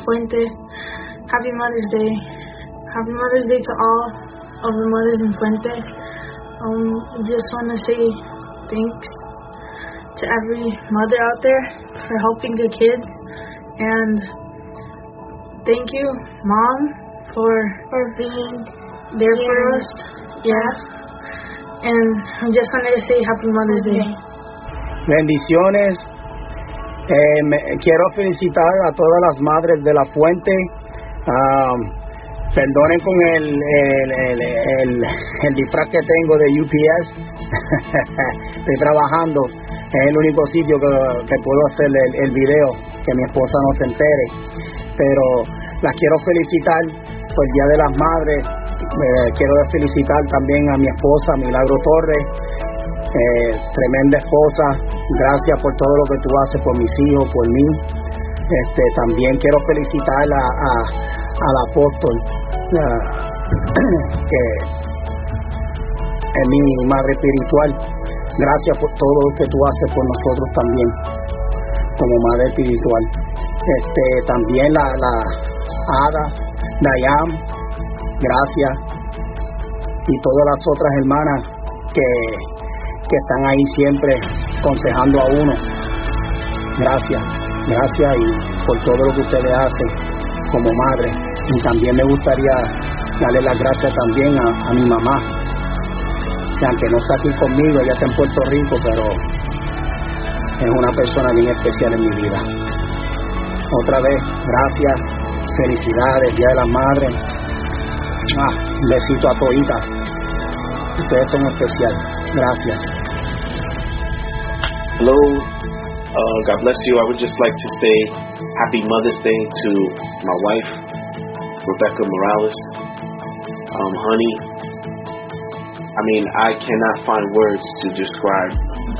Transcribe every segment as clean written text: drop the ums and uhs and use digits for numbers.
Fuente. Happy Mother's Day. Happy Mother's Day to all of the mothers in Fuente. Just want to say thanks to every mother out there for helping the kids, and thank you, Mom, for being there for us. Yeah. And I just wanted to say Happy Mother's Day. Bendiciones. Quiero felicitar a todas las madres de La Fuente. Perdonen con el disfraz que tengo de UPS. Estoy trabajando. Es el único sitio que puedo hacer el video, que mi esposa no se entere. Pero las quiero felicitar por el Día de las Madres. Quiero felicitar también a mi esposa, Milagro Torres. Tremenda esposa. Gracias por todo lo que tú haces por mis hijos, por mí. También quiero felicitar al apóstol, que es mi madre espiritual. Gracias por todo lo que tú haces por nosotros también, como madre espiritual. También la Ada, Dayam, gracias. Y todas las otras hermanas que están ahí siempre aconsejando a uno. Gracias y por todo lo que ustedes hacen como madre. Y también me gustaría darle las gracias también a mi mamá, que aunque no está aquí conmigo, ella está en Puerto Rico, pero es una persona bien especial en mi vida. Otra vez, gracias, felicidades, Día de las Madres. Un besito a toditas. Ustedes son especiales. Gracias. Hello, God bless you. I would just like to say Happy Mother's Day to my wife, Rebecca Morales. Honey, I mean, I cannot find words to describe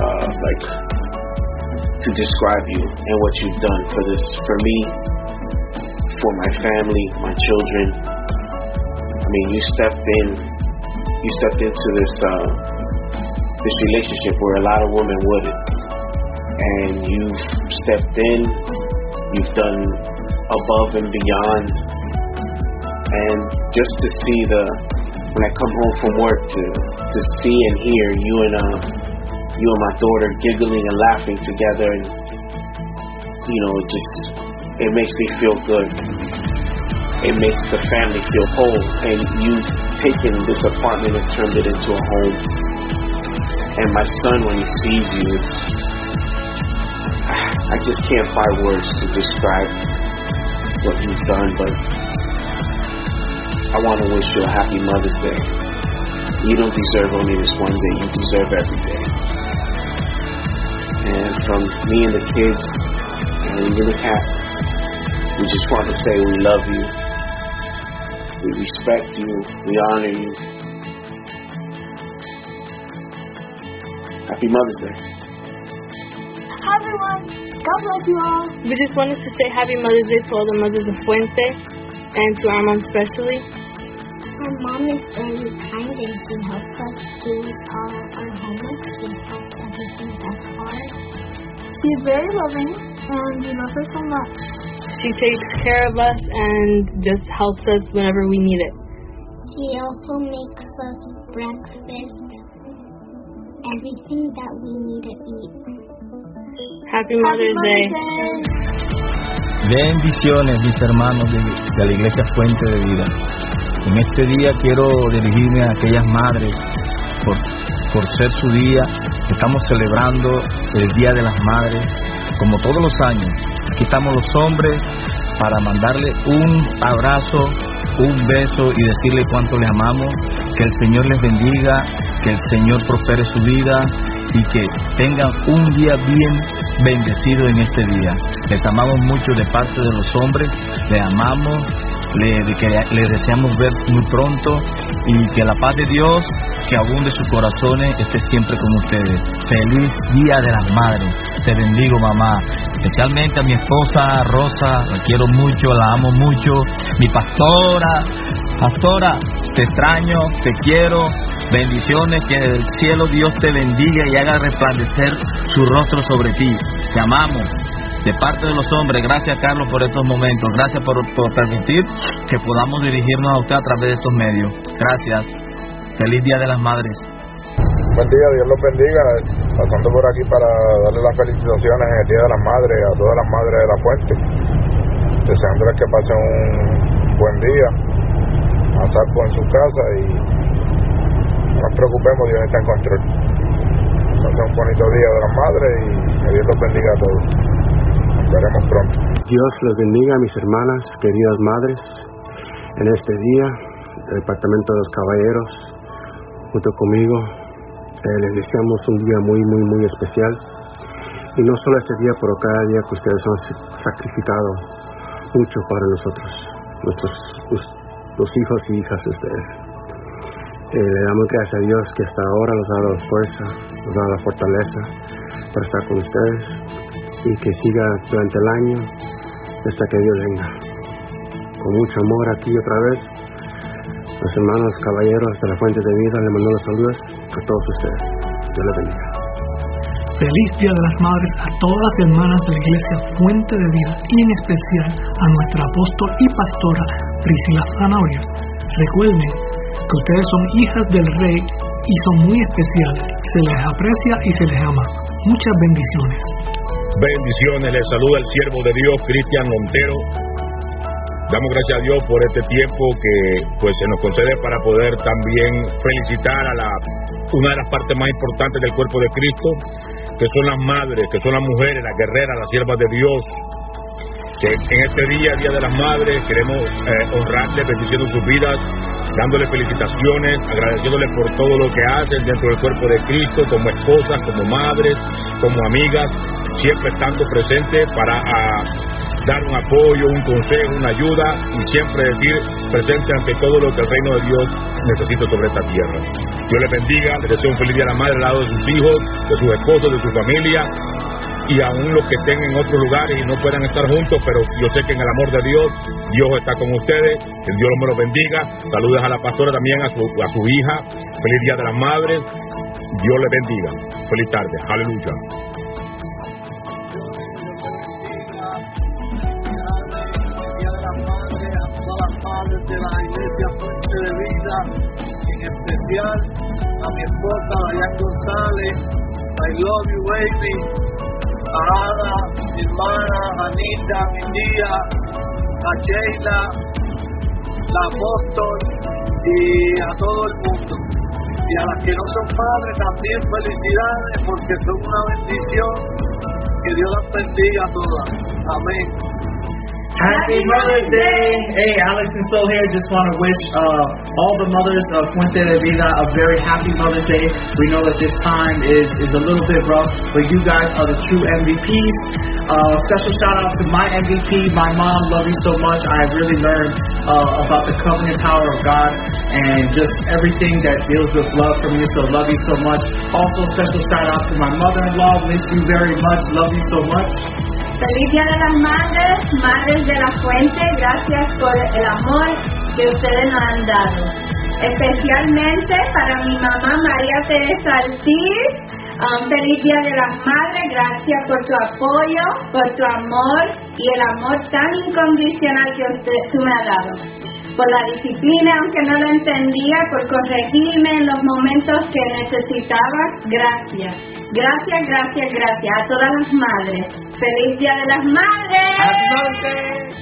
you and what you've done for me, for my family, my children. I mean, you stepped into this relationship where a lot of women wouldn't, and you've stepped in. You've done above and beyond, and just to see when I come home from work to see and hear you and my daughter giggling and laughing together, and it makes me feel good. It makes the family feel whole, and you've taken this apartment and turned it into a home. And my son, when he sees you, I just can't find words to describe what you've done, but I want to wish you a happy Mother's Day. You don't deserve only this one day, you deserve every day. And from me and the kids, and even the cat, we just want to say we love you, we respect you, we honor you. Happy Mother's Day. Hi everyone, God bless you all. We just wanted to say Happy Mother's Day to all the mothers of Fuente, and to our mom especially. Our mom is very kind, and she helps us do all our homework. She helps everything that's hard. She's very loving, and we love her so much. She takes care of us and just helps us whenever we need it. She also makes us breakfast, everything that we need to eat. Happy Mother's Day. Bendiciones, mis hermanos de la Iglesia Fuente de Vida. En este día quiero dirigirme a aquellas madres por ser su día. Estamos celebrando el Día de las Madres, como todos los años. Aquí estamos los hombres para mandarle un abrazo, un beso y decirle cuánto les amamos. Que el Señor les bendiga, que el Señor prospere su vida y que tengan un día bien bendecido en este día. Les amamos mucho de parte de los hombres, les amamos, les deseamos ver muy pronto, y que la paz de Dios, que abunde sus corazones, esté siempre con ustedes. Feliz Día de las Madres. Te bendigo, mamá. Especialmente a mi esposa Rosa, la quiero mucho, la amo mucho. Mi pastora, te extraño, te quiero. Bendiciones, que el cielo Dios te bendiga y haga resplandecer su rostro sobre ti. Te amamos. De parte de los hombres, gracias Carlos por estos momentos, gracias por permitir que podamos dirigirnos a usted a través de estos medios. Gracias. Feliz Día de las Madres. Buen día, Dios los bendiga. Pasando por aquí para darle las felicitaciones en el Día de las Madres a todas las madres de la Fuente, deseándoles que pasen un buen día a salvo en su casa y no nos preocupemos, Dios está en control. Pasen un bonito Día de las Madres y que Dios los bendiga a todos. Nos veremos pronto. Dios los bendiga, mis hermanas, queridas madres. En este día, el Departamento de los Caballeros, junto conmigo, les deseamos un día muy especial. Y no solo este día, pero cada día que ustedes han sacrificado mucho para nosotros, los hijos y hijas de ustedes. Le damos gracias a Dios que hasta ahora nos ha dado fuerza, nos ha dado la fortaleza para estar con ustedes y que siga durante el año hasta que Dios venga. Con mucho amor aquí otra vez, los hermanos caballeros de la Fuente de Vida le mandamos los saludos a todos ustedes. Dios les bendiga. Feliz Día de las Madres a todas las hermanas de la Iglesia Fuente de Vida y en especial a nuestra apóstol y pastora Priscila Zanabria. Recuerden que ustedes son hijas del Rey y son muy especiales. Se les aprecia y se les ama. Muchas bendiciones. Bendiciones, les saluda el siervo de Dios, Cristian Montero. Damos gracias a Dios por este tiempo que se nos concede para poder también felicitar a una de las partes más importantes del cuerpo de Cristo, que son las madres, que son las mujeres, las guerreras, las siervas de Dios. Que en este día, Día de las Madres, queremos honrarles, bendiciendo sus vidas, dándoles felicitaciones, agradeciéndoles por todo lo que hacen dentro del cuerpo de Cristo, como esposas, como madres, como amigas, siempre estando presentes para dar un apoyo, un consejo, una ayuda y siempre decir presente ante todo lo que el reino de Dios necesita sobre esta tierra. Dios les bendiga, les deseo un feliz Día de la Madre al lado de sus hijos, de sus esposos, de su familia y aún los que estén en otros lugares y no puedan estar juntos, pero yo sé que en el amor de Dios, Dios está con ustedes, que Dios me los bendiga. Saludos a la pastora también, a su hija, feliz Día de las Madres, Dios les bendiga, feliz tarde, aleluya. De la Iglesia Fuente de Vida, en especial a mi esposa Dayan González, I love you baby, a Ada, mi hermana Anita, mi tía, a Sheila, la apóstol y a todo el mundo. Y a las que no son padres también felicidades porque son una bendición. Que Dios las bendiga a todas. Amén. Happy Mother's Day! Hey, Alex and Sol here. Just want to wish all the mothers of Fuente de Vida a very happy Mother's Day. We know that this time is a little bit rough, but you guys are the true MVPs. Special shout out to my MVP, my mom. Love you so much. I really learned about the covenant power of God and just everything that deals with love from you. So love you so much. Also, special shout out to my mother-in-law. Miss you very much. Love you so much. Feliz Día de las Madres, Madres de la Fuente, gracias por el amor que ustedes nos han dado. Especialmente para mi mamá María Teresa Ortiz, feliz Día de las Madres, gracias por tu apoyo, por tu amor y el amor tan incondicional que tú me has dado. Por la disciplina, aunque no lo entendía, por corregirme en los momentos que necesitaba, gracias. Gracias a todas las madres. ¡Feliz Día de las Madres! Happy Mother's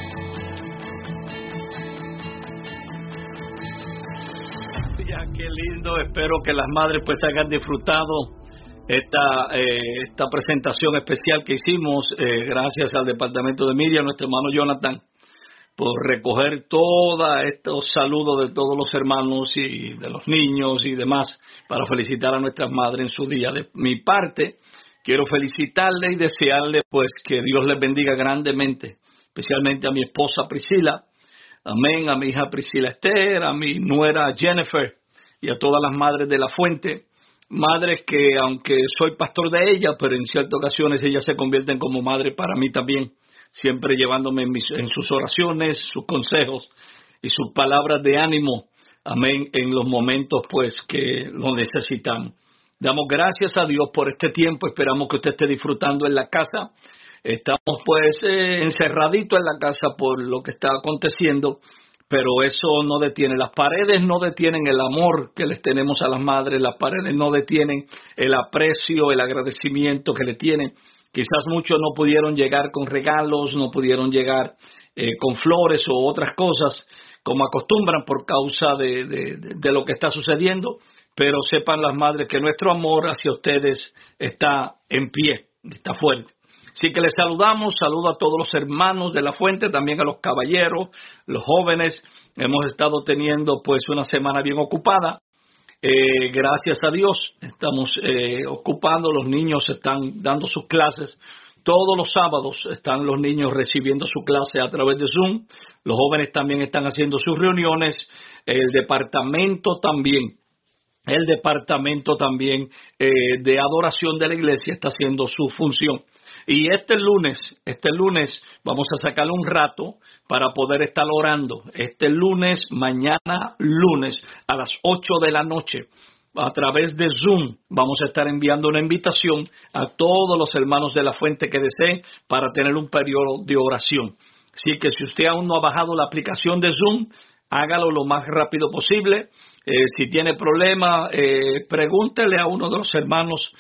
Day. Ya, qué lindo. Espero que las madres pues hayan disfrutado esta presentación especial que hicimos. Gracias al Departamento de Media, nuestro hermano Jonathan, por recoger todos estos saludos de todos los hermanos y de los niños y demás para felicitar a nuestras madres en su día. De mi parte, quiero felicitarle y desearle pues que Dios les bendiga grandemente, especialmente a mi esposa Priscila, amén, a mi hija Priscila Esther, a mi nuera Jennifer y a todas las madres de la Fuente, madres que aunque soy pastor de ellas, pero en ciertas ocasiones ellas se convierten como madre para mí también, siempre llevándome en sus oraciones, sus consejos y sus palabras de ánimo, amén, en los momentos pues que lo necesitamos. Damos gracias a Dios por este tiempo, esperamos que usted esté disfrutando en la casa Estamos pues encerraditos en la casa por lo que está aconteciendo, pero eso no detiene. Las paredes no detienen el amor que les tenemos a las madres, las paredes no detienen el aprecio, el agradecimiento que le tienen. Quizás muchos no pudieron llegar con regalos, no pudieron llegar con flores o otras cosas como acostumbran por causa de lo que está sucediendo, pero sepan las madres que nuestro amor hacia ustedes está en pie, está fuerte. Así que les saludamos, saludo a todos los hermanos de la fuente, también a los caballeros, los jóvenes. Hemos estado teniendo pues una semana bien ocupada. Gracias a Dios estamos ocupando, los niños están dando sus clases. Todos los sábados están los niños recibiendo su clase a través de Zoom. Los jóvenes también están haciendo sus reuniones. El departamento también de adoración de la iglesia está haciendo su función. Y este lunes vamos a sacarle un rato para poder estar orando. Mañana lunes a las 8 de la noche, a través de Zoom, vamos a estar enviando una invitación a todos los hermanos de la fuente que deseen para tener un periodo de oración. Así que si usted aún no ha bajado la aplicación de Zoom, hágalo lo más rápido posible. Si tiene problema, pregúntele a uno de los hermanos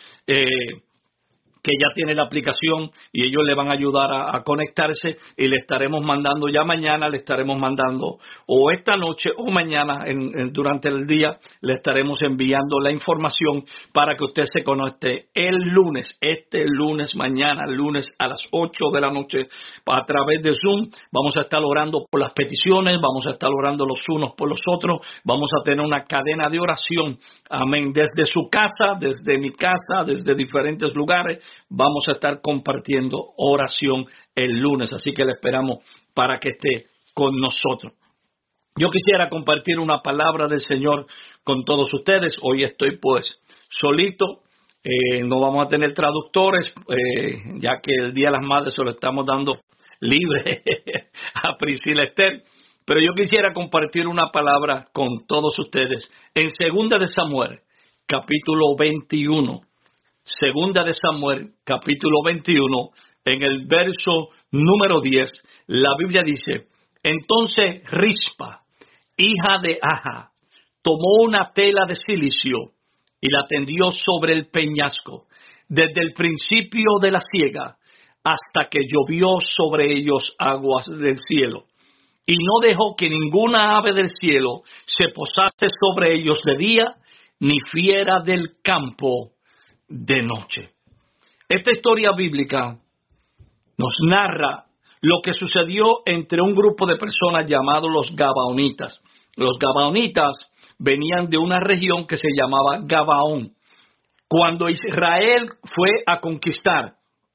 que ya tiene la aplicación y ellos le van a ayudar a conectarse, y le estaremos mandando ya mañana, le estaremos mandando o esta noche o mañana durante el día, le estaremos enviando la información para que usted se conecte el lunes, mañana lunes a las 8 de la noche a través de Zoom. Vamos a estar orando por las peticiones, vamos a estar orando los unos por los otros, vamos a tener una cadena de oración, amén, desde su casa, desde mi casa, desde diferentes lugares. Vamos a estar compartiendo oración el lunes, así que le esperamos para que esté con nosotros. Yo quisiera compartir una palabra del Señor con todos ustedes. Hoy estoy pues solito, no vamos a tener traductores, ya que el Día de las Madres se lo estamos dando libre a Priscila Esther. Pero yo quisiera compartir una palabra con todos ustedes en 2 de Samuel, capítulo 21. Segunda de Samuel, capítulo 21, en el verso número 10, la Biblia dice: entonces Rispa, hija de Aja, tomó una tela de silicio y la tendió sobre el peñasco, desde el principio de la siega hasta que llovió sobre ellos aguas del cielo. Y no dejó que ninguna ave del cielo se posase sobre ellos de día, ni fiera del campo de noche. Esta historia bíblica nos narra lo que sucedió entre un grupo de personas llamados los Gabaonitas. Los Gabaonitas venían de una región que se llamaba Gabaón. Cuando Israel fue a conquistar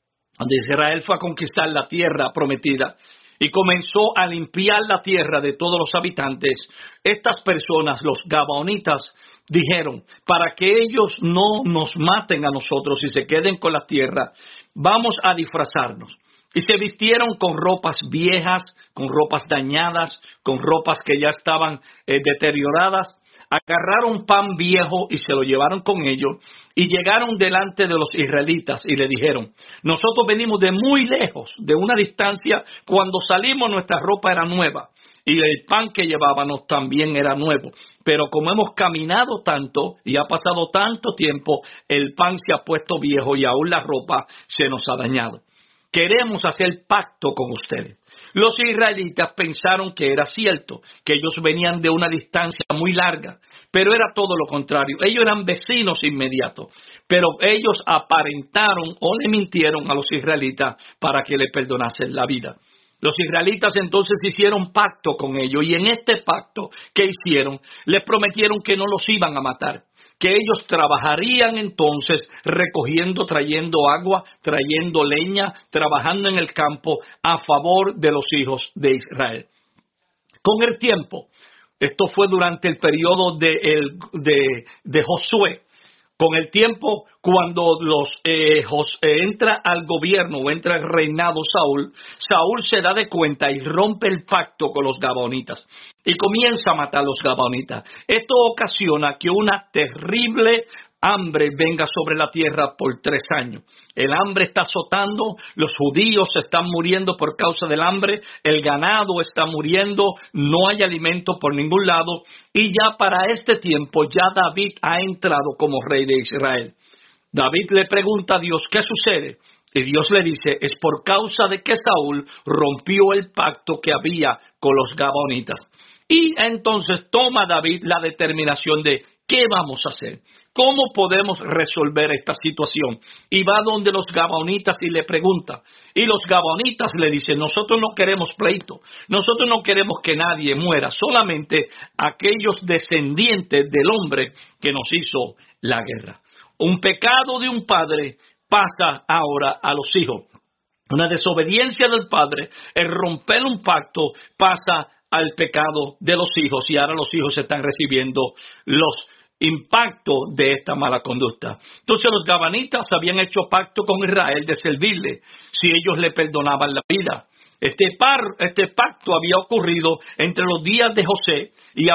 la tierra prometida y comenzó a limpiar la tierra de todos los habitantes, estas personas, los Gabaonitas, dijeron: para que ellos no nos maten a nosotros y se queden con la tierra, vamos a disfrazarnos. Y se vistieron con ropas viejas, con ropas dañadas, con ropas que ya estaban deterioradas. Agarraron pan viejo y se lo llevaron con ellos y llegaron delante de los israelitas y le dijeron: nosotros venimos de muy lejos, de una distancia. Cuando salimos nuestra ropa era nueva y el pan que llevábamos también era nuevo. Pero como hemos caminado tanto y ha pasado tanto tiempo, el pan se ha puesto viejo y aún la ropa se nos ha dañado. Queremos hacer pacto con ustedes. Los israelitas pensaron que era cierto, que ellos venían de una distancia muy larga, pero era todo lo contrario. Ellos eran vecinos inmediatos, pero ellos aparentaron o le mintieron a los israelitas para que le perdonasen la vida. Los israelitas entonces hicieron pacto con ellos, y en este pacto que hicieron, les prometieron que no los iban a matar, que ellos trabajarían entonces recogiendo, trayendo agua, trayendo leña, trabajando en el campo a favor de los hijos de Israel. Con el tiempo, esto fue durante el periodo de Josué. Con el tiempo, cuando entra al gobierno o entra al reinado Saúl se da de cuenta y rompe el pacto con los Gabaonitas y comienza a matar a los Gabaonitas. Esto ocasiona que una terrible hambre venga sobre la tierra por 3 años. El hambre está azotando, los judíos están muriendo por causa del hambre, el ganado está muriendo, no hay alimento por ningún lado, y ya para este tiempo ya David ha entrado como rey de Israel. David le pregunta a Dios, ¿qué sucede? Y Dios le dice, es por causa de que Saúl rompió el pacto que había con los gabaonitas. Y entonces toma David la determinación de, ¿qué vamos a hacer? ¿Cómo podemos resolver esta situación? Y va donde los gabaonitas y le pregunta. Y los gabaonitas le dicen, nosotros no queremos pleito, nosotros no queremos que nadie muera, solamente aquellos descendientes del hombre que nos hizo la guerra. Un pecado de un padre pasa ahora a los hijos. Una desobediencia del padre, el romper un pacto, pasa al pecado de los hijos, y ahora los hijos están recibiendo los impactos de esta mala conducta. Entonces los gabaonitas habían hecho pacto con Israel de servirle si ellos le perdonaban la vida. Este pacto había ocurrido entre los días de Josué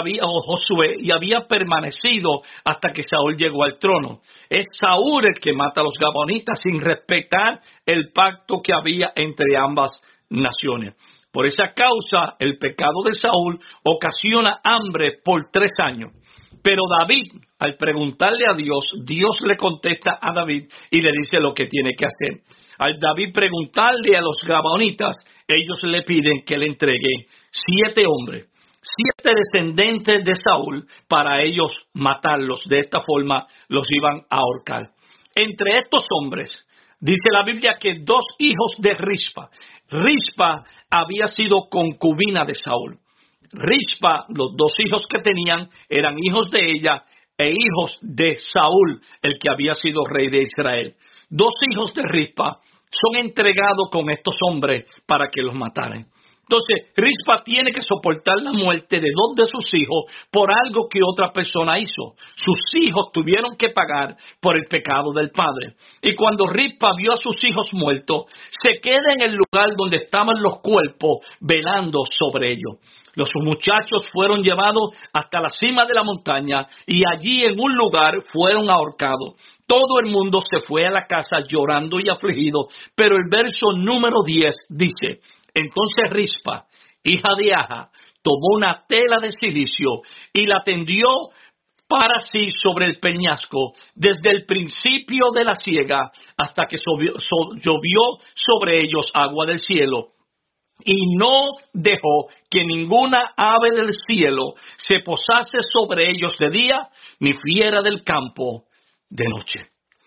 y había permanecido hasta que Saúl llegó al trono. Es Saúl el que mata a los gabaonitas sin respetar el pacto que había entre ambas naciones. Por esa causa, el pecado de Saúl ocasiona hambre por 3 años. Pero David, al preguntarle a Dios, Dios le contesta a David y le dice lo que tiene que hacer. Al David preguntarle a los gabaonitas, ellos le piden que le entregue 7 hombres, 7 descendientes de Saúl, para ellos matarlos. De esta forma los iban a ahorcar. Entre estos hombres, dice la Biblia que 2 hijos de Rispa. Rispa había sido concubina de Saúl. Rispa, los 2 hijos que tenían, eran hijos de ella e hijos de Saúl, el que había sido rey de Israel. 2 hijos de Rispa son entregados con estos hombres para que los mataran. Entonces, Rispa tiene que soportar la muerte de 2 de sus hijos por algo que otra persona hizo. Sus hijos tuvieron que pagar por el pecado del padre. Y cuando Rispa vio a sus hijos muertos, se queda en el lugar donde estaban los cuerpos velando sobre ellos. Los muchachos fueron llevados hasta la cima de la montaña y allí en un lugar fueron ahorcados. Todo el mundo se fue a la casa llorando y afligido, pero el verso número 10 dice: entonces Rispa, hija de Aja, tomó una tela de silicio y la tendió para sí sobre el peñasco, desde el principio de la siega hasta que llovió sobre ellos agua del cielo. Y no dejó que ninguna ave del cielo se posase sobre ellos de día, ni fiera del campo de noche.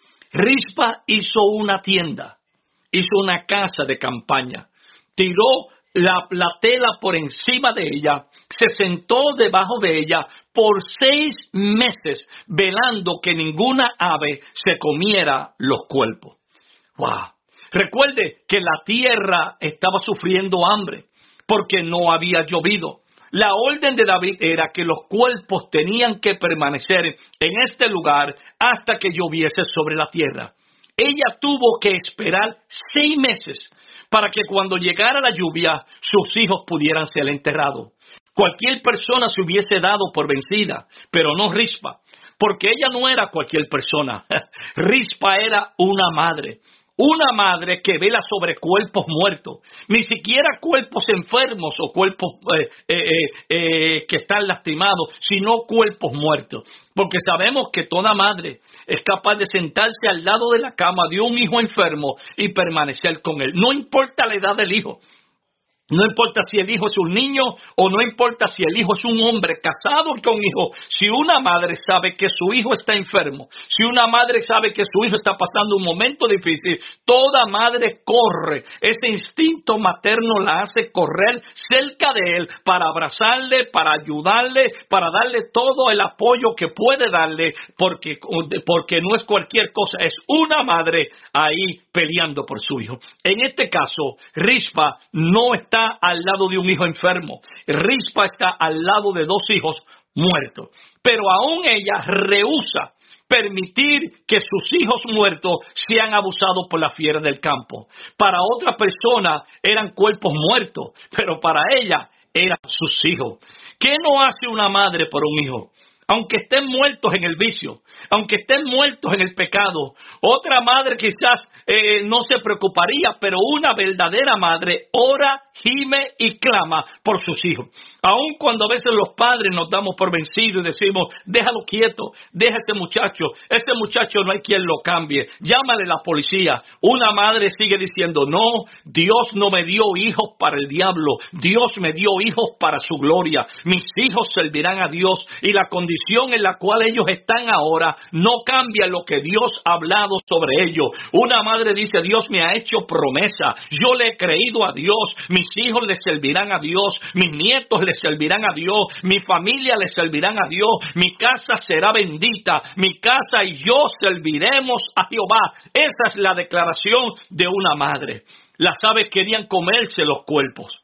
Rispa hizo una tienda, hizo una casa de campaña, tiró la tela por encima de ella, se sentó debajo de ella por 6 meses, velando que ninguna ave se comiera los cuerpos. ¡Wow! Recuerde que la tierra estaba sufriendo hambre porque no había llovido. La orden de David era que los cuerpos tenían que permanecer en este lugar hasta que lloviese sobre la tierra. Ella tuvo que esperar 6 meses para que cuando llegara la lluvia sus hijos pudieran ser enterrados. Cualquier persona se hubiese dado por vencida, pero no Rispa, porque ella no era cualquier persona. Rispa era una madre. Una madre que vela sobre cuerpos muertos, ni siquiera cuerpos enfermos o cuerpos que están lastimados, sino cuerpos muertos. Porque sabemos que toda madre es capaz de sentarse al lado de la cama de un hijo enfermo y permanecer con él. No importa la edad del hijo. No importa si el hijo es un niño o no importa si el hijo es un hombre casado con hijo. Si una madre sabe que su hijo está enfermo, si una madre sabe que su hijo está pasando un momento difícil, toda madre corre. Ese instinto materno la hace correr cerca de él para abrazarle, para ayudarle, para darle todo el apoyo que puede darle, porque no es cualquier cosa, es una madre ahí peleando por su hijo. En este caso, Rispa no está al lado de un hijo enfermo. Rispa está al lado de 2 hijos muertos. Pero aún ella rehúsa permitir que sus hijos muertos sean abusados por la fiera del campo. Para otra persona eran cuerpos muertos, pero para ella eran sus hijos. ¿Qué no hace una madre por un hijo? aunque estén muertos en el vicio, aunque estén muertos en el pecado. Otra madre quizás no se preocuparía, pero una verdadera madre ora, gime y clama por sus hijos. Aun cuando a veces los padres nos damos por vencidos y decimos, déjalo quieto, deja ese muchacho no hay quien lo cambie, llámale a la policía. Una madre sigue diciendo, no, Dios no me dio hijos para el diablo, Dios me dio hijos para su gloria. Mis hijos servirán a Dios y la condición en la cual ellos están ahora no cambia lo que Dios ha hablado sobre ellos. Una madre dice, Dios me ha hecho promesa, yo le he creído a Dios, mis hijos le servirán a Dios, mis nietos le servirán a Dios, mi familia le servirán a Dios, mi casa será bendita, mi casa y yo serviremos a Jehová. Esa es la declaración de una madre. Las aves querían comerse los cuerpos,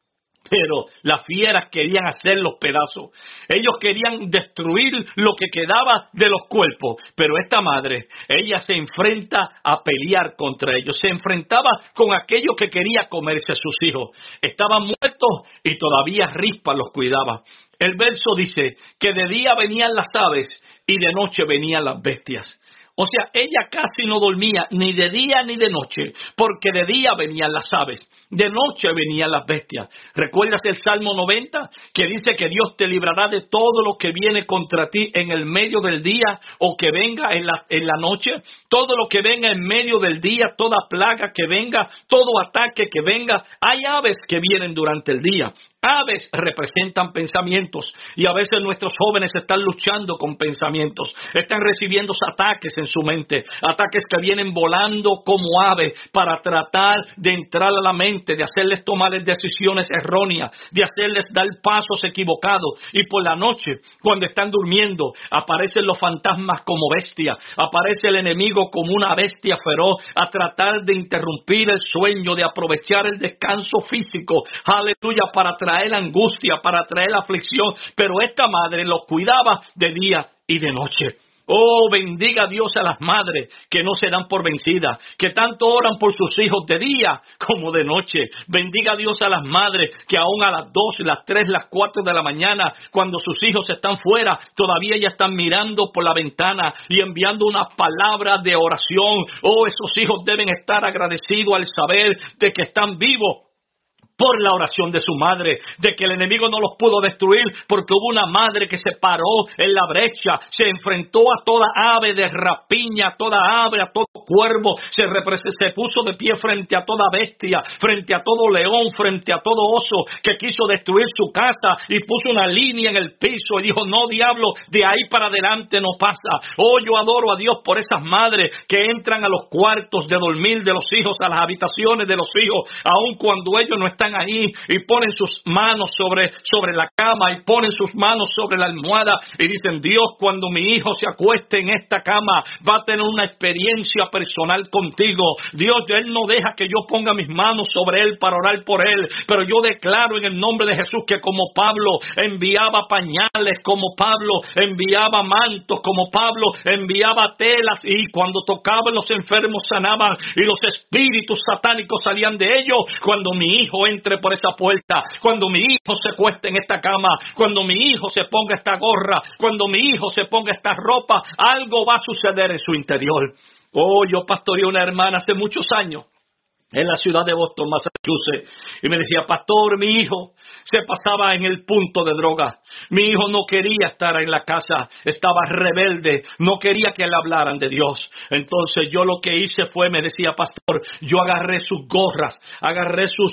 pero las fieras querían hacer los pedazos. Ellos querían destruir lo que quedaba de los cuerpos, pero esta madre, ella se enfrenta a pelear contra ellos. Se enfrentaba con aquello que quería comerse a sus hijos. Estaban muertos y todavía Rispa los cuidaba. El verso dice que de día venían las aves y de noche venían las bestias. O sea, ella casi no dormía ni de día ni de noche, porque de día venían las aves, de noche venían las bestias. ¿Recuerdas el Salmo 90? Que dice que Dios te librará de todo lo que viene contra ti en el medio del día o que venga en la noche. Todo lo que venga en medio del día, toda plaga que venga, todo ataque que venga. Hay aves que vienen durante el día. Aves representan pensamientos y a veces nuestros jóvenes están luchando con pensamientos, están recibiendo ataques en su mente, ataques que vienen volando como aves para tratar de entrar a la mente, de hacerles tomar decisiones erróneas, de hacerles dar pasos equivocados. Y por la noche, cuando están durmiendo, aparecen los fantasmas como bestias, aparece el enemigo como una bestia feroz a tratar de interrumpir el sueño, de aprovechar el descanso físico, aleluya, para traer angustia, para traer aflicción. Pero esta madre los cuidaba de día y de noche. Oh, bendiga a Dios a las madres que no se dan por vencidas, que tanto oran por sus hijos de día como de noche. Bendiga a Dios a las madres que aún a las 2, las 3, las 4 de la mañana, cuando sus hijos están fuera, todavía ya están mirando por la ventana y enviando una palabra de oración. Oh, esos hijos deben estar agradecidos al saber de que están vivos por la oración de su madre, de que el enemigo no los pudo destruir porque hubo una madre que se paró en la brecha, se enfrentó a toda ave de rapiña, a toda ave, a todo cuervo, se puso de pie frente a toda bestia, frente a todo león, frente a todo oso que quiso destruir su casa y puso una línea en el piso y dijo, no diablo, de ahí para adelante no pasa. Oh, yo adoro a Dios por esas madres que entran a los cuartos de dormir de los hijos, a las habitaciones de los hijos, aun cuando ellos no están ahí, y ponen sus manos sobre la cama y ponen sus manos sobre la almohada y dicen, Dios, cuando mi hijo se acueste en esta cama va a tener una experiencia personal contigo. Dios, él no deja que yo ponga mis manos sobre él para orar por él, pero yo declaro en el nombre de Jesús que como Pablo enviaba pañales, como Pablo enviaba mantos, como Pablo enviaba telas, y cuando tocaban los enfermos sanaban y los espíritus satánicos salían de ellos. Cuando mi hijo entre por esa puerta, cuando mi hijo se cueste en esta cama, cuando mi hijo se ponga esta gorra, cuando mi hijo se ponga esta ropa, algo va a suceder en su interior. Oh, yo pastoreé una hermana hace muchos años en la ciudad de Boston, Massachusetts, y me decía, pastor, mi hijo se pasaba en el punto de droga. Mi hijo no quería estar en la casa, estaba rebelde, no quería que le hablaran de Dios. Entonces yo lo que hice fue, me decía, pastor, yo agarré sus gorras, agarré sus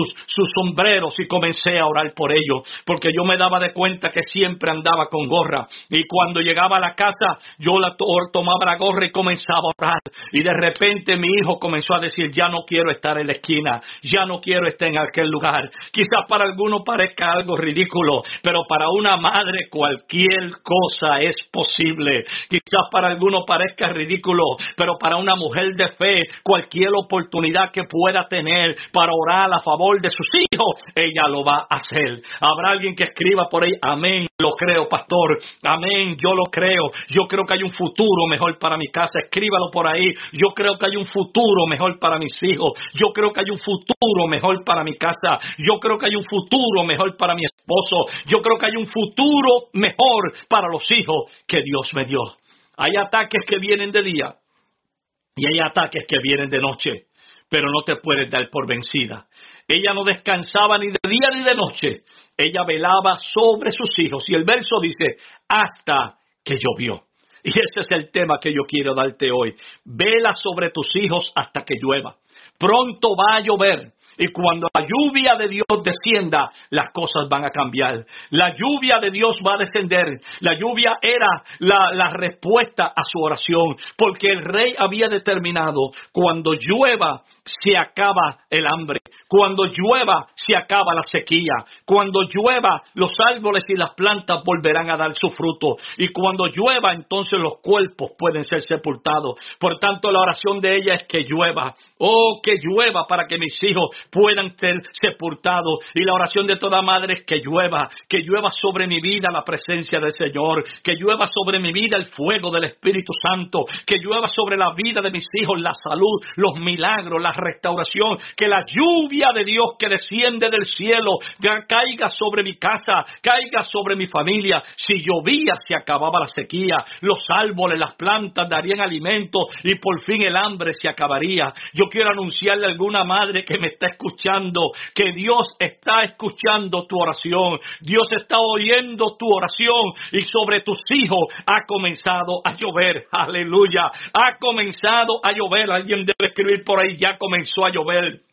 sombreros y comencé a orar por ellos, porque yo me daba de cuenta que siempre andaba con gorra, y cuando llegaba a la casa, yo tomaba la gorra y comenzaba a orar, y de repente mi hijo comenzó a decir, ya no quiero estar en la esquina, ya no quiero estar en aquel lugar. Quizás para algunos parezca algo ridículo, pero para una madre cualquier cosa es posible. Quizás para algunos parezca ridículo, pero para una mujer de fe, cualquier oportunidad que pueda tener para orar a favor de sus hijos, ella lo va a hacer. Habrá alguien que escriba por ahí, amén, lo creo, pastor, amén, yo lo creo. Yo creo que hay un futuro mejor para mi casa. Escríbalo por ahí. Yo creo que hay un futuro mejor para mis hijos. Yo creo que hay un futuro mejor para mi casa. Yo creo que hay un futuro mejor para mi esposo. Yo creo que hay hay un futuro mejor para los hijos que Dios me dio. Hay ataques que vienen de día y hay ataques que vienen de noche, pero no te puedes dar por vencida. Ella no descansaba ni de día ni de noche. Ella velaba sobre sus hijos. Y el verso dice, hasta que llovió. Y ese es el tema que yo quiero darte hoy. Vela sobre tus hijos hasta que llueva. Pronto va a llover. Y cuando la lluvia de Dios descienda, las cosas van a cambiar. La lluvia de Dios va a descender. La lluvia era la respuesta a su oración. Porque el rey había determinado, cuando llueva, se acaba el hambre. Cuando llueva, se acaba la sequía. Cuando llueva, los árboles y las plantas volverán a dar su fruto. Y cuando llueva, entonces los cuerpos pueden ser sepultados. Por tanto, la oración de ella es que llueva. Oh, que llueva para que mis hijos puedan ser sepultados. Y la oración de toda madre es que llueva sobre mi vida la presencia del Señor, que llueva sobre mi vida el fuego del Espíritu Santo, que llueva sobre la vida de mis hijos la salud, los milagros, la restauración, que la lluvia de Dios que desciende del cielo caiga sobre mi casa, caiga sobre mi familia. Si llovía, se acababa la sequía, los árboles, las plantas darían alimento y por fin el hambre se acabaría. Yo quiero anunciarle a alguna madre que me está escuchando que Dios está escuchando tu oración, Dios está oyendo tu oración y sobre tus hijos ha comenzado a llover. Aleluya, ha comenzado a llover. Alguien debe escribir por ahí, ya comenzó a llover.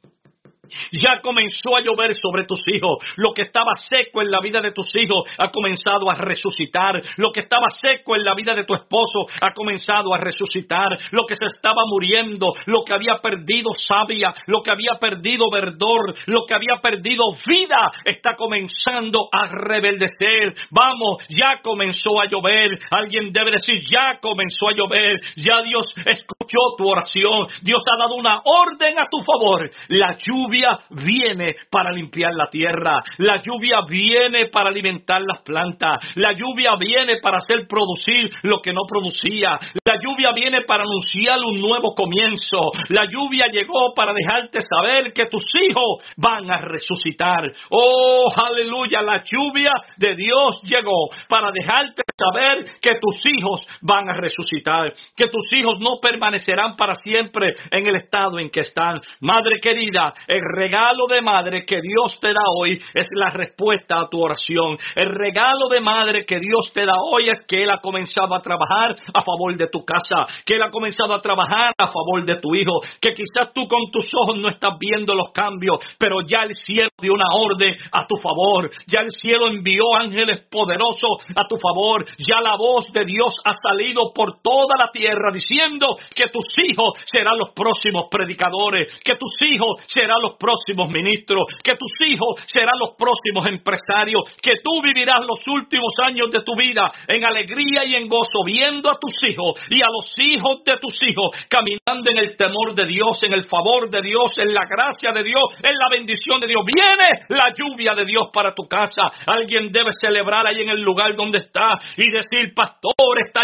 Ya comenzó a llover sobre tus hijos. Lo que estaba seco en la vida de tus hijos ha comenzado a resucitar. Lo que estaba seco en la vida de tu esposo ha comenzado a resucitar. Lo que se estaba muriendo, lo que había perdido savia, lo que había perdido verdor, lo que había perdido vida, está comenzando a rebeldecer. Vamos, ya comenzó a llover. Alguien debe decir, ya comenzó a llover. Ya Dios escuchó tu oración. Dios ha dado una orden a tu favor. La lluvia viene para limpiar la tierra. La lluvia viene para alimentar las plantas. La lluvia viene para hacer producir lo que no producía. La lluvia viene para anunciar un nuevo comienzo. La lluvia llegó para dejarte saber que tus hijos van a resucitar. Oh, aleluya, la lluvia de Dios llegó para dejarte saber que tus hijos van a resucitar, que tus hijos no permanecerán para siempre en el estado en que están. Madre querida, el regalo de madre que Dios te da hoy es la respuesta a tu oración. El regalo de madre que Dios te da hoy es que Él ha comenzado a trabajar a favor de tu casa, que Él ha comenzado a trabajar a favor de tu hijo, que quizás tú con tus ojos no estás viendo los cambios, pero ya el cielo dio una orden a tu favor, ya el cielo envió ángeles poderosos a tu favor, ya la voz de Dios ha salido por toda la tierra diciendo que tus hijos serán los próximos predicadores, que tus hijos serán los próximos ministros, que tus hijos serán los próximos empresarios, que tú vivirás los últimos años de tu vida en alegría y en gozo, viendo a tus hijos y a los hijos de tus hijos caminando en el temor de Dios, en el favor de Dios, en la gracia de Dios, en la bendición de Dios. Viene la lluvia de Dios para tu casa. Alguien debe celebrar ahí en el lugar donde está y decir, pastor, está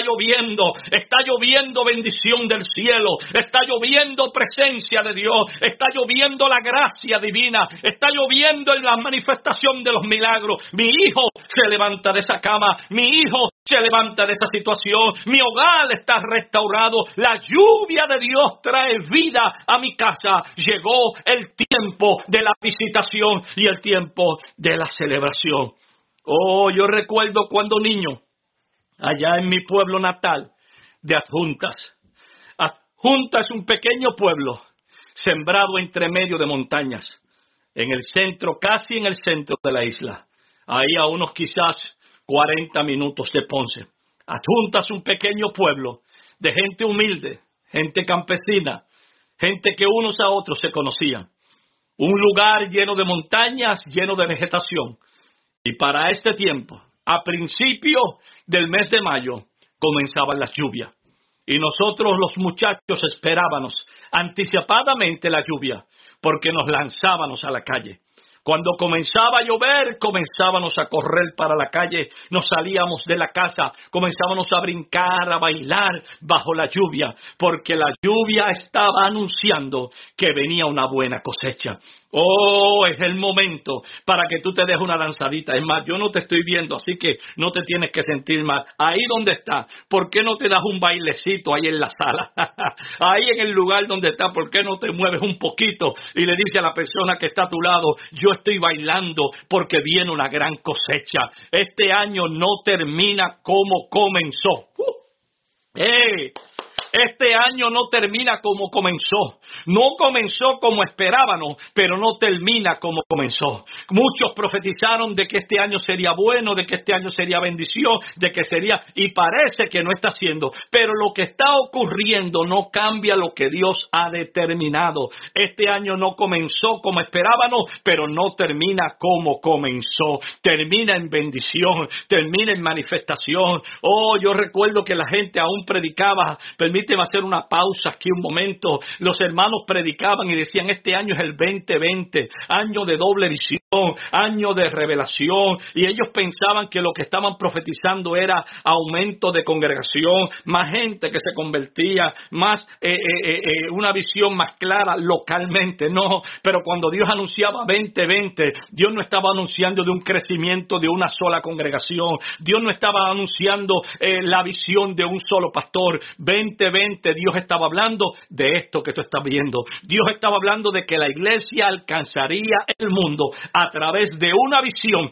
lloviendo bendición del cielo, está lloviendo presencia de Dios, está lloviendo la gracia divina, está lloviendo en la manifestación de los milagros. Mi hijo se levanta de esa cama, mi hijo se levanta de esa situación, mi hogar está restaurado, la lluvia de Dios trae vida a mi casa. Llegó el tiempo de la visitación y el tiempo de la celebración. Oh, yo recuerdo cuando niño, allá en mi pueblo natal de Adjuntas. Adjuntas es un pequeño pueblo sembrado entre medio de montañas, en el centro, casi en el centro de la isla, ahí a unos quizás 40 minutos de Ponce. Adjuntas es un pequeño pueblo de gente humilde, gente campesina, gente que unos a otros se conocían. Un lugar lleno de montañas, lleno de vegetación. Y para este tiempo, a principio del mes de mayo, comenzaban las lluvias. Y nosotros los muchachos esperábamos anticipadamente la lluvia, porque nos lanzábamos a la calle. Cuando comenzaba a llover, comenzábamos a correr para la calle, nos salíamos de la casa, comenzábamos a brincar, a bailar bajo la lluvia, porque la lluvia estaba anunciando que venía una buena cosecha. Oh, es el momento para que tú te des una danzadita. Es más, yo no te estoy viendo, así que no te tienes que sentir mal. Ahí donde estás, ¿por qué no te das un bailecito ahí en la sala? Ahí en el lugar donde estás, ¿por qué no te mueves un poquito y le dices a la persona que está a tu lado, yo estoy bailando porque viene una gran cosecha? Este año no termina como comenzó. Este año no termina como comenzó. No comenzó como esperábamos, pero no termina como comenzó. Muchos profetizaron de que este año sería bueno, de que este año sería bendición, de que sería, y parece que no está siendo. Pero lo que está ocurriendo no cambia lo que Dios ha determinado. Este año no comenzó como esperábamos, pero no termina como comenzó. Termina en bendición, termina en manifestación. Oh, yo recuerdo que la gente aún predicaba. Permíteme hacer una pausa aquí un momento. Los hermanos predicaban y decían, este año es el 2020, año de doble visión, año de revelación, y ellos pensaban que lo que estaban profetizando era aumento de congregación, más gente que se convertía, más una visión más clara localmente. No, pero cuando Dios anunciaba 2020, Dios no estaba anunciando de un crecimiento de una sola congregación, Dios no estaba anunciando la visión de un solo pastor. 2020, Dios estaba hablando de esto que tú estás viendo. Dios estaba hablando de que la iglesia alcanzaría el mundo a través de una visión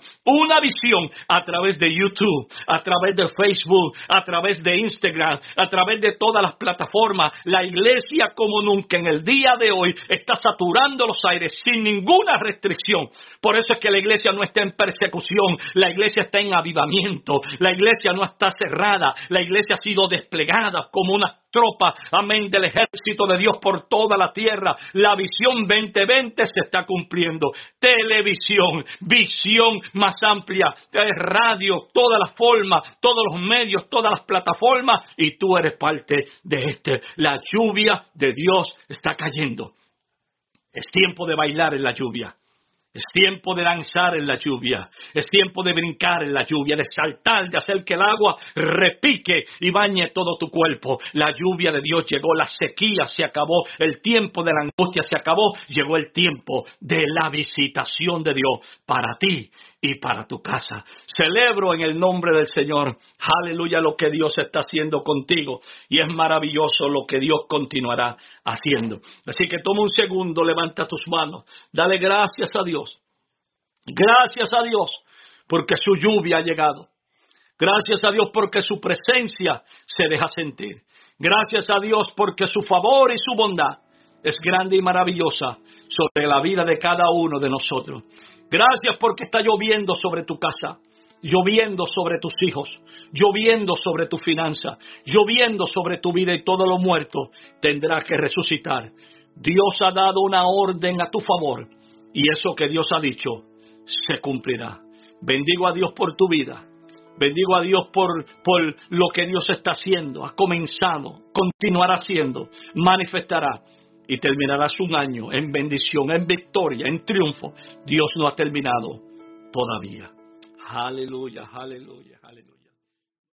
a través de YouTube, a través de Facebook, a través de Instagram, a través de todas las plataformas. La iglesia como nunca en el día de hoy está saturando los aires sin ninguna restricción. Por eso es que la iglesia no está en persecución, la iglesia está en avivamiento, la iglesia no está cerrada, la iglesia ha sido desplegada como una tropa, amén, del ejército de Dios por toda la tierra. La visión 2020 se está cumpliendo. Televisión, visión más amplia, radio, todas las formas, todos los medios, todas las plataformas, y tú eres parte de La lluvia de Dios está cayendo. Es tiempo de bailar en la lluvia. Es tiempo de danzar en la lluvia. Es tiempo de brincar en la lluvia, de saltar, de hacer que el agua repique y bañe todo tu cuerpo. La lluvia de Dios llegó, la sequía se acabó, el tiempo de la angustia se acabó. Llegó el tiempo de la visitación de Dios para ti y para tu casa. Celebro en el nombre del Señor, aleluya, lo que Dios está haciendo contigo, y es maravilloso lo que Dios continuará haciendo. Así que toma un segundo, levanta tus manos, dale gracias a Dios. Gracias a Dios porque su lluvia ha llegado. Gracias a Dios porque su presencia se deja sentir. Gracias a Dios porque su favor y su bondad es grande y maravillosa sobre la vida de cada uno de nosotros. Gracias porque está lloviendo sobre tu casa, lloviendo sobre tus hijos, lloviendo sobre tu finanza, lloviendo sobre tu vida, y todo lo muerto tendrá que resucitar. Dios ha dado una orden a tu favor, y eso que Dios ha dicho se cumplirá. Bendigo a Dios por tu vida. Bendigo a Dios por lo que Dios está haciendo. Ha comenzado, continuará haciendo, manifestará. Y terminarás un año en bendición, en victoria, en triunfo. Dios no ha terminado todavía. Aleluya, aleluya, aleluya.